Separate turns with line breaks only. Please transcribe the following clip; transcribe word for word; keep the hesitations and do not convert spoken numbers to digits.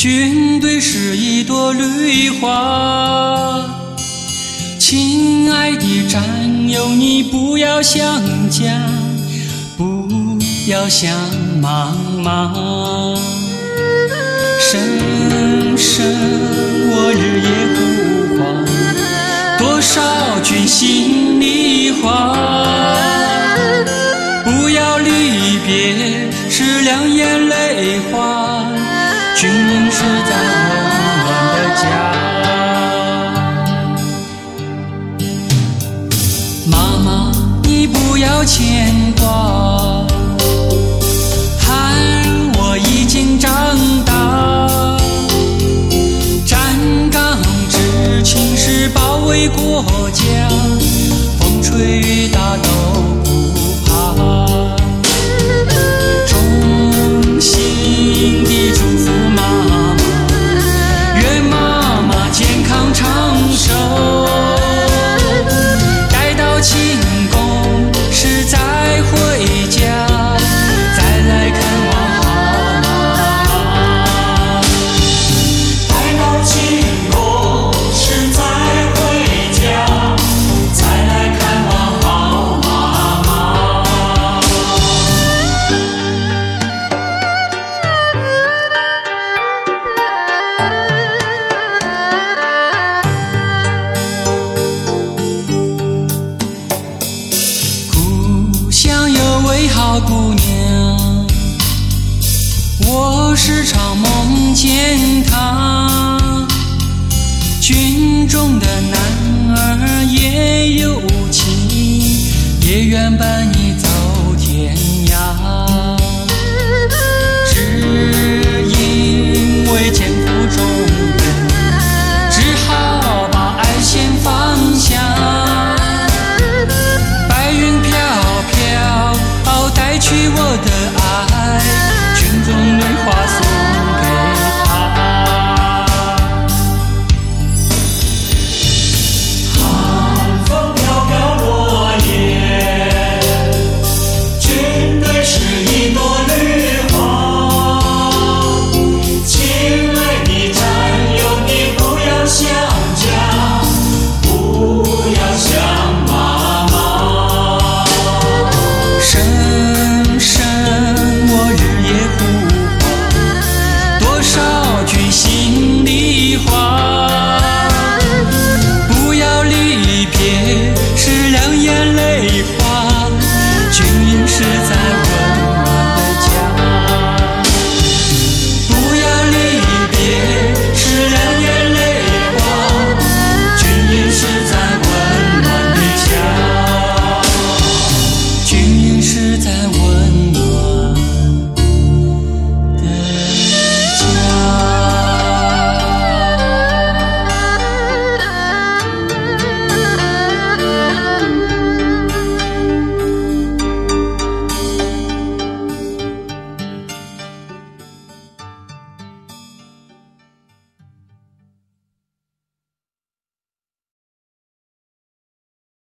军队是一朵绿花，亲爱的战友，你不要想家，不要想妈妈。声声我日夜呼唤，多少句心里话。不要离别是两眼泪花，军营是在温暖的家。妈妈，你不要牵挂，孩儿我已经长大。站岗执勤是保卫国家，风吹雨打都不怕。衷心地祝福妈妈，愿妈妈健康长寿。待到庆功时再回家，再来看望好妈妈。
待到庆功时再回家，再来看望好妈妈。
故乡有位好姑娘，我时常梦见她。军中的男儿也有情，也愿伴你走天涯。